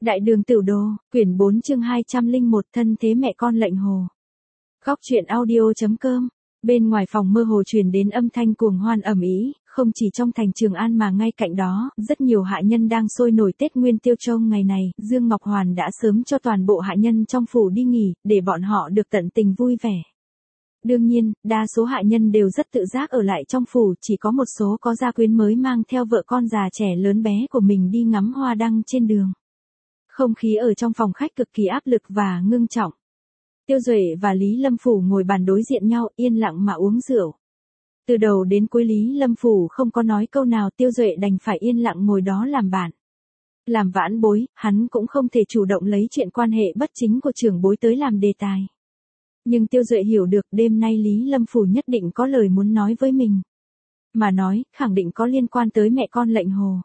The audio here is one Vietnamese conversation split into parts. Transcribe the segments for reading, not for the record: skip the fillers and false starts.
Đại đường Tửu Đồ, quyển 4 chương 201 thân thế mẹ con lệnh hồ. Góc truyện audio.com. Bên ngoài phòng mơ hồ truyền đến âm thanh cuồng hoan ầm ĩ, không chỉ trong thành Trường An mà ngay cạnh đó, rất nhiều hạ nhân đang sôi nổi Tết Nguyên Tiêu trông ngày này, Dương Ngọc Hoàn đã sớm cho toàn bộ hạ nhân trong phủ đi nghỉ, để bọn họ được tận tình vui vẻ. Đương nhiên, đa số hạ nhân đều rất tự giác ở lại trong phủ, chỉ có một số có gia quyến mới mang theo vợ con già trẻ lớn bé của mình đi ngắm hoa đăng trên đường. Không khí ở trong phòng khách cực kỳ áp lực và ngưng trọng. Tiêu Duệ và Lý Lâm Phủ ngồi bàn đối diện nhau, yên lặng mà uống rượu. Từ đầu đến cuối Lý Lâm Phủ không có nói câu nào, Tiêu Duệ đành phải yên lặng ngồi đó làm bạn. Làm vãn bối, hắn cũng không thể chủ động lấy chuyện quan hệ bất chính của trưởng bối tới làm đề tài. Nhưng Tiêu Duệ hiểu được đêm nay Lý Lâm Phủ nhất định có lời muốn nói với mình. Mà nói, khẳng định có liên quan tới mẹ con lệnh hồ.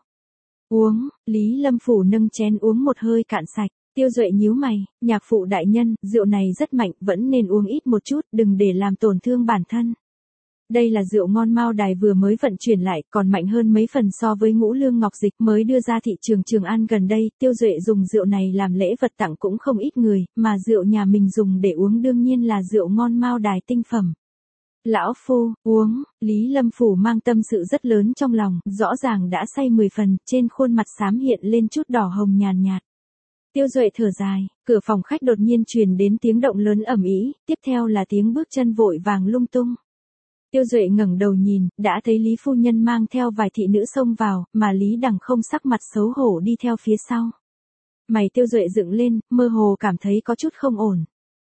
Uống, Lý Lâm Phủ nâng chén uống một hơi cạn sạch. Tiêu Duệ nhíu mày, nhạc phụ đại nhân, rượu này rất mạnh, vẫn nên uống ít một chút, đừng để làm tổn thương bản thân. Đây là rượu ngon Mao Đài vừa mới vận chuyển lại, còn mạnh hơn mấy phần so với Ngũ Lương Ngọc Dịch mới đưa ra thị trường Trường An gần đây. Tiêu Duệ dùng rượu này làm lễ vật tặng cũng không ít người, mà rượu nhà mình dùng để uống đương nhiên là rượu ngon Mao Đài tinh phẩm. Lão phu, uống, Lý Lâm Phủ mang tâm sự rất lớn trong lòng, rõ ràng đã say 10 phần, trên khuôn mặt xám hiện lên chút đỏ hồng nhàn nhạt. Tiêu Duệ thở dài, cửa phòng khách đột nhiên truyền đến tiếng động lớn ầm ĩ, tiếp theo là tiếng bước chân vội vàng lung tung. Tiêu Duệ ngẩng đầu nhìn, đã thấy Lý phu nhân mang theo vài thị nữ xông vào, mà Lý Đằng không sắc mặt xấu hổ đi theo phía sau. Mày Tiêu Duệ dựng lên, mơ hồ cảm thấy có chút không ổn.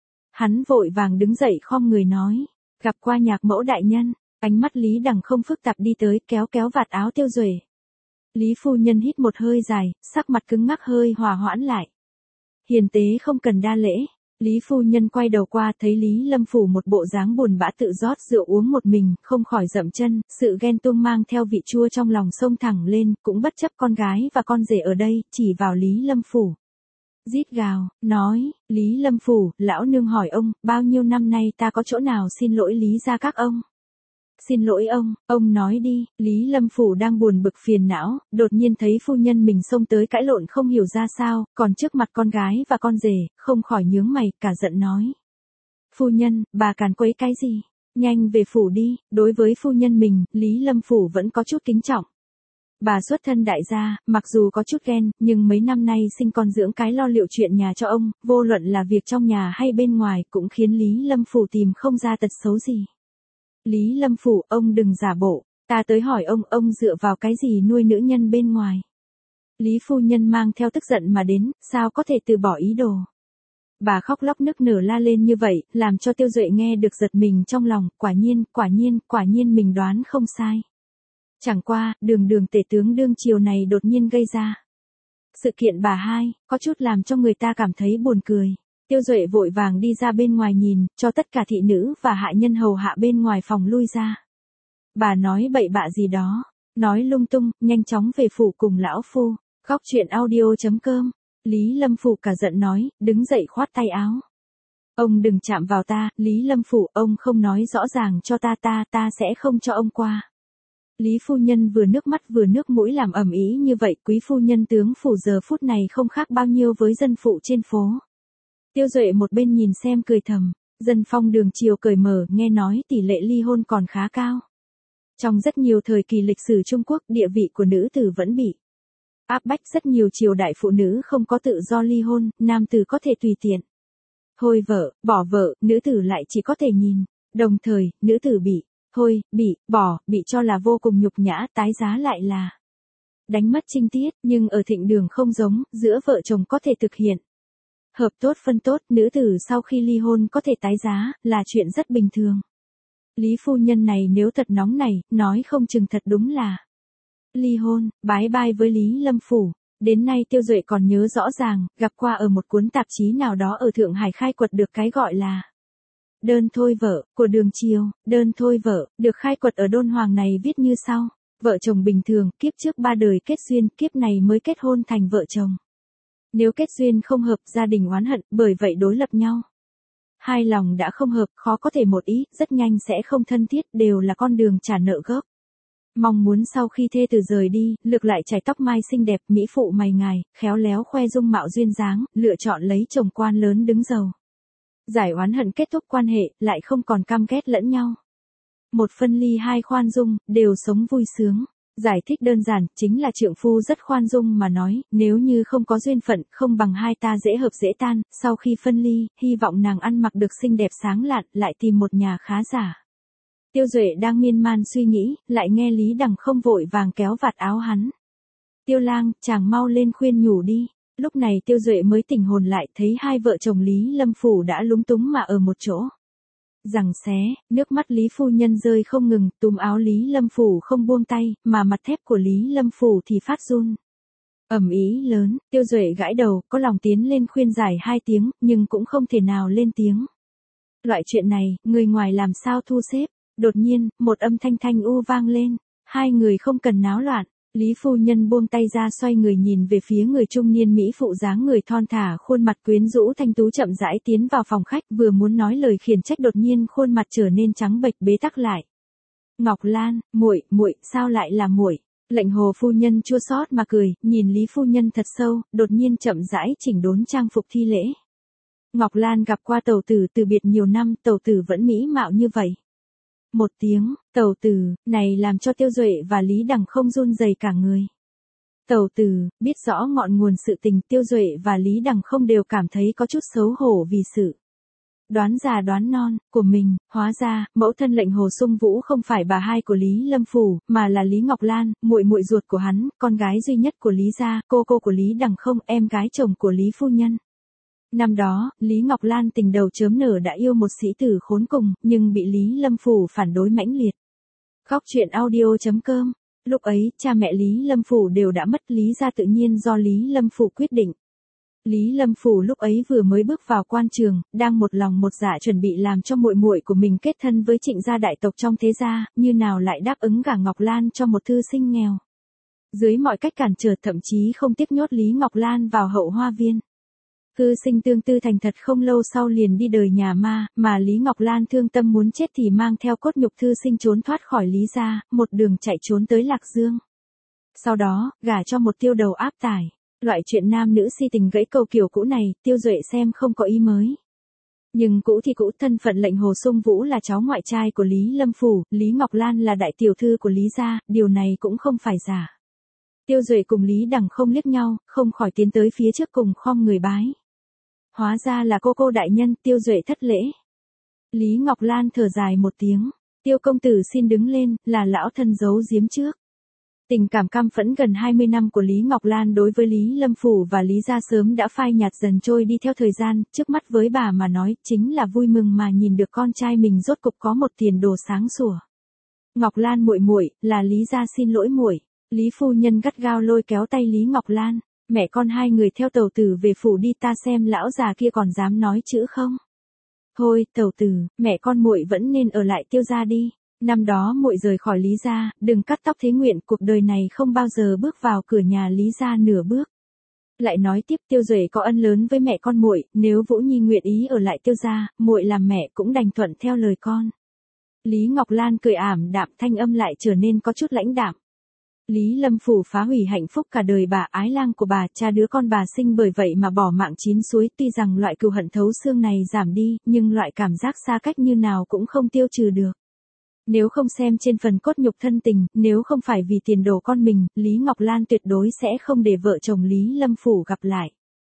Hắn vội vàng đứng dậy khom người nói, gặp qua nhạc mẫu đại nhân. Ánh mắt Lý Đằng không phức tạp đi tới, kéo kéo vạt áo Tiêu Duệ. Lý phu nhân hít một hơi dài, sắc mặt cứng ngắc hơi hòa hoãn lại. Hiền tế không cần đa lễ. Lý phu nhân quay đầu qua thấy Lý Lâm Phủ một bộ dáng buồn bã tự rót rượu uống một mình, không khỏi dậm chân, sự ghen tuông mang theo vị chua trong lòng xông thẳng lên, cũng bất chấp con gái và con rể ở đây, chỉ vào Lý Lâm Phủ. Rít gào, nói, Lý Lâm Phủ, lão nương hỏi ông, bao nhiêu năm nay ta có chỗ nào xin lỗi Lý gia các ông? Xin lỗi ông nói đi. Lý Lâm Phủ đang buồn bực phiền não, đột nhiên thấy phu nhân mình xông tới cãi lộn không hiểu ra sao, còn trước mặt con gái và con rể, không khỏi nhướng mày, cả giận nói. Phu nhân, bà càn quấy cái gì? Nhanh về phủ đi. Đối với phu nhân mình, Lý Lâm Phủ vẫn có chút kính trọng. Bà xuất thân đại gia, mặc dù có chút ghen, nhưng mấy năm nay sinh con dưỡng cái lo liệu chuyện nhà cho ông, vô luận là việc trong nhà hay bên ngoài cũng khiến Lý Lâm Phủ tìm không ra tật xấu gì. Lý Lâm Phủ, ông đừng giả bộ, ta tới hỏi ông dựa vào cái gì nuôi nữ nhân bên ngoài. Lý phu nhân mang theo tức giận mà đến, sao có thể từ bỏ ý đồ. Bà khóc lóc nức nở la lên như vậy, làm cho Tiêu Duệ nghe được giật mình trong lòng, quả nhiên mình đoán không sai. Chẳng qua, đường tể tướng đương triều này đột nhiên gây ra. Sự kiện bà hai, có chút làm cho người ta cảm thấy buồn cười. Tiêu Duệ vội vàng đi ra bên ngoài nhìn, cho tất cả thị nữ và hạ nhân hầu hạ bên ngoài phòng lui ra. Bà nói bậy bạ gì đó, nói lung tung, nhanh chóng về phủ cùng lão phu. Góc truyện audio.com. Lý Lâm Phủ cả giận nói, đứng dậy khoát tay áo. Ông đừng chạm vào ta, Lý Lâm Phủ, ông không nói rõ ràng cho ta sẽ không cho ông qua. Lý phu nhân vừa nước mắt vừa nước mũi làm ầm ĩ như vậy, quý phu nhân tướng phủ giờ phút này không khác bao nhiêu với dân phụ trên phố. Tiêu Duệ một bên nhìn xem cười thầm, dân phong đường triều cởi mở, nghe nói tỷ lệ ly hôn còn khá cao. Trong rất nhiều thời kỳ lịch sử Trung Quốc, địa vị của nữ tử vẫn bị áp bách, rất nhiều triều đại phụ nữ không có tự do ly hôn, nam tử có thể tùy tiện thôi vợ, bỏ vợ, nữ tử lại chỉ có thể nhìn. Đồng thời, nữ tử bị bỏ, bị cho là vô cùng nhục nhã, tái giá lại là đánh mất trinh tiết, nhưng ở Thịnh Đường không giống, giữa vợ chồng có thể thực hiện hợp tốt phân tốt, nữ tử sau khi ly hôn có thể tái giá, là chuyện rất bình thường. Lý phu nhân này nếu thật nóng này, nói không chừng thật đúng là ly hôn, bái bai với Lý Lâm Phủ. Đến nay Tiêu Duệ còn nhớ rõ ràng, gặp qua ở một cuốn tạp chí nào đó ở Thượng Hải khai quật được cái gọi là đơn thôi vợ, của đường triều. Đơn thôi vợ, được khai quật ở Đôn Hoàng này viết như sau. Vợ chồng bình thường, kiếp trước 3 đời kết duyên, kiếp này mới kết hôn thành vợ chồng. Nếu kết duyên không hợp, gia đình oán hận, bởi vậy đối lập nhau. Hai lòng đã không hợp, khó có thể một ý, rất nhanh sẽ không thân thiết, đều là con đường trả nợ gốc. Mong muốn sau khi thê tử rời đi, Lược lại chải tóc mai xinh đẹp, mỹ phụ mày ngài, khéo léo khoe dung mạo duyên dáng, lựa chọn lấy chồng quan lớn đứng giàu. Giải oán hận kết thúc quan hệ, lại không còn căm ghét lẫn nhau. Một phân ly hai khoan dung, đều sống vui sướng. Giải thích đơn giản, chính là trượng phu rất khoan dung mà nói, nếu như không có duyên phận, không bằng hai ta dễ hợp dễ tan, sau khi phân ly, hy vọng nàng ăn mặc được xinh đẹp sáng lạn, lại tìm một nhà khá giả. Tiêu Duệ đang miên man suy nghĩ, lại nghe Lý Đằng không vội vàng kéo vạt áo hắn. Tiêu lang, chàng mau lên khuyên nhủ đi. Lúc này Tiêu Duệ mới tỉnh hồn lại, thấy hai vợ chồng Lý Lâm Phủ đã lúng túng mà ở một chỗ. Giằng xé, nước mắt Lý phu nhân rơi không ngừng, túm áo Lý Lâm Phủ không buông tay, mà mặt thép của Lý Lâm Phủ thì phát run. Ầm ĩ lớn, Tiêu Duệ gãi đầu, có lòng tiến lên khuyên giải hai tiếng, nhưng cũng không thể nào lên tiếng. Loại chuyện này, người ngoài làm sao thu xếp? Đột nhiên, một âm thanh thanh u vang lên. Hai người không cần náo loạn. Lý phu nhân buông tay ra xoay người nhìn về phía người trung niên mỹ phụ dáng người thon thả, khuôn mặt quyến rũ thanh tú chậm rãi tiến vào phòng khách, vừa muốn nói lời khiển trách đột nhiên khuôn mặt trở nên trắng bệch bế tắc lại. Ngọc Lan, muội, sao lại là muội? Lệnh Hồ phu nhân chua xót mà cười, nhìn Lý phu nhân thật sâu, đột nhiên chậm rãi chỉnh đốn trang phục thi lễ. Ngọc Lan gặp qua tẩu tử từ biệt nhiều năm, tẩu tử vẫn mỹ mạo như vậy. Một tiếng, tẩu tử, này làm cho Tiêu Duệ và Lý Đằng không run rẩy cả người. Tẩu tử, biết rõ ngọn nguồn sự tình, Tiêu Duệ và Lý Đằng không đều cảm thấy có chút xấu hổ vì sự đoán già đoán non của mình. Hóa ra, mẫu thân Lệnh Hồ Sung Vũ không phải bà hai của Lý Lâm Phủ, mà là Lý Ngọc Lan, muội ruột của hắn, con gái duy nhất của Lý gia, cô của Lý Đằng không, em gái chồng của Lý phu nhân. Năm đó, Lý Ngọc Lan tình đầu chớm nở đã yêu một sĩ tử khốn cùng, nhưng bị Lý Lâm Phủ phản đối mãnh liệt. Góc truyện audio.com. Lúc ấy, cha mẹ Lý Lâm Phủ đều đã mất, Lý gia tự nhiên do Lý Lâm Phủ quyết định. Lý Lâm Phủ lúc ấy vừa mới bước vào quan trường, đang một lòng một dạ chuẩn bị làm cho muội muội của mình kết thân với Trịnh gia đại tộc trong thế gia, như nào lại đáp ứng gả Ngọc Lan cho một thư sinh nghèo. Dưới mọi cách cản trở, thậm chí không tiếc nhốt Lý Ngọc Lan vào hậu hoa viên. Thư sinh tương tư thành thật không lâu sau liền đi đời nhà ma, mà Lý Ngọc Lan thương tâm muốn chết thì mang theo cốt nhục thư sinh trốn thoát khỏi Lý gia, một đường chạy trốn tới Lạc Dương. Sau đó, gả cho một tiêu đầu áp tải. Loại chuyện nam nữ si tình gãy cầu kiểu cũ này, Tiêu Duệ xem không có ý mới. Nhưng cũ thì cũ, thân phận Lệnh Hồ Sung Vũ là cháu ngoại trai của Lý Lâm Phủ, Lý Ngọc Lan là đại tiểu thư của Lý gia, điều này cũng không phải giả. Tiêu Duệ cùng Lý Đằng không liếc nhau, không khỏi tiến tới phía trước cùng khom người bái. Hóa ra là cô đại nhân. Tiêu Duệ thất lễ. Lý Ngọc Lan thở dài một tiếng. Tiêu công tử xin đứng lên, là lão thân giấu giếm trước. Tình cảm căm phẫn gần 20 năm của Lý Ngọc Lan đối với Lý Lâm Phủ và Lý gia sớm đã phai nhạt dần trôi đi theo thời gian, trước mắt với bà mà nói, chính là vui mừng mà nhìn được con trai mình rốt cục có một tiền đồ sáng sủa. Ngọc Lan muội, là Lý gia xin lỗi muội. Lý phu nhân gắt gao lôi kéo tay Lý Ngọc Lan. Mẹ con hai người theo tẩu tử về phủ đi, ta xem lão già kia còn dám nói chữ không. Thôi, tẩu tử, mẹ con muội vẫn nên ở lại Tiêu gia đi. Năm đó muội rời khỏi Lý gia, đừng cắt tóc thế nguyện, cuộc đời này không bao giờ bước vào cửa nhà Lý gia nửa bước. Lại nói tiếp, Tiêu Duệ có ân lớn với mẹ con muội, nếu Vũ Nhi nguyện ý ở lại Tiêu gia, muội làm mẹ cũng đành thuận theo lời con. Lý Ngọc Lan cười ảm đạm, thanh âm lại trở nên có chút lãnh đạm. Lý Lâm Phủ phá hủy hạnh phúc cả đời bà, ái lang của bà, cha đứa con bà sinh bởi vậy mà bỏ mạng chín suối, tuy rằng loại cừu hận thấu xương này giảm đi, nhưng loại cảm giác xa cách như nào cũng không tiêu trừ được. Nếu không xem trên phần cốt nhục thân tình, nếu không phải vì tiền đồ con mình, Lý Ngọc Lan tuyệt đối sẽ không để vợ chồng Lý Lâm Phủ gặp lại.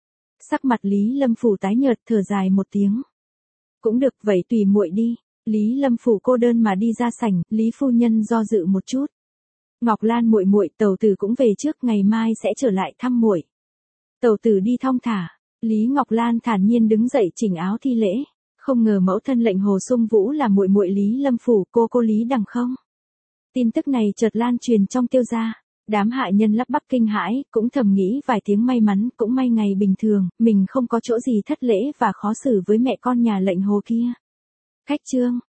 Sắc mặt Lý Lâm Phủ tái nhợt, thở dài một tiếng. Cũng được, vậy tùy muội đi. Lý Lâm Phủ cô đơn mà đi ra sảnh, Lý phu nhân do dự một chút. Ngọc Lan muội, tẩu tử cũng về trước, ngày mai sẽ trở lại thăm muội. Tẩu tử đi thong thả. Lý Ngọc Lan thản nhiên đứng dậy chỉnh áo thi lễ. Không ngờ mẫu thân Lệnh Hồ Sung Vũ là muội Lý Lâm Phủ, cô Lý Đằng không. Tin tức này chợt lan truyền trong Tiêu gia. Đám hạ nhân lắp bắp kinh hãi, cũng thầm nghĩ vài tiếng may mắn, cũng may ngày bình thường, mình không có chỗ gì thất lễ và khó xử với mẹ con nhà Lệnh Hồ kia. Khách trương,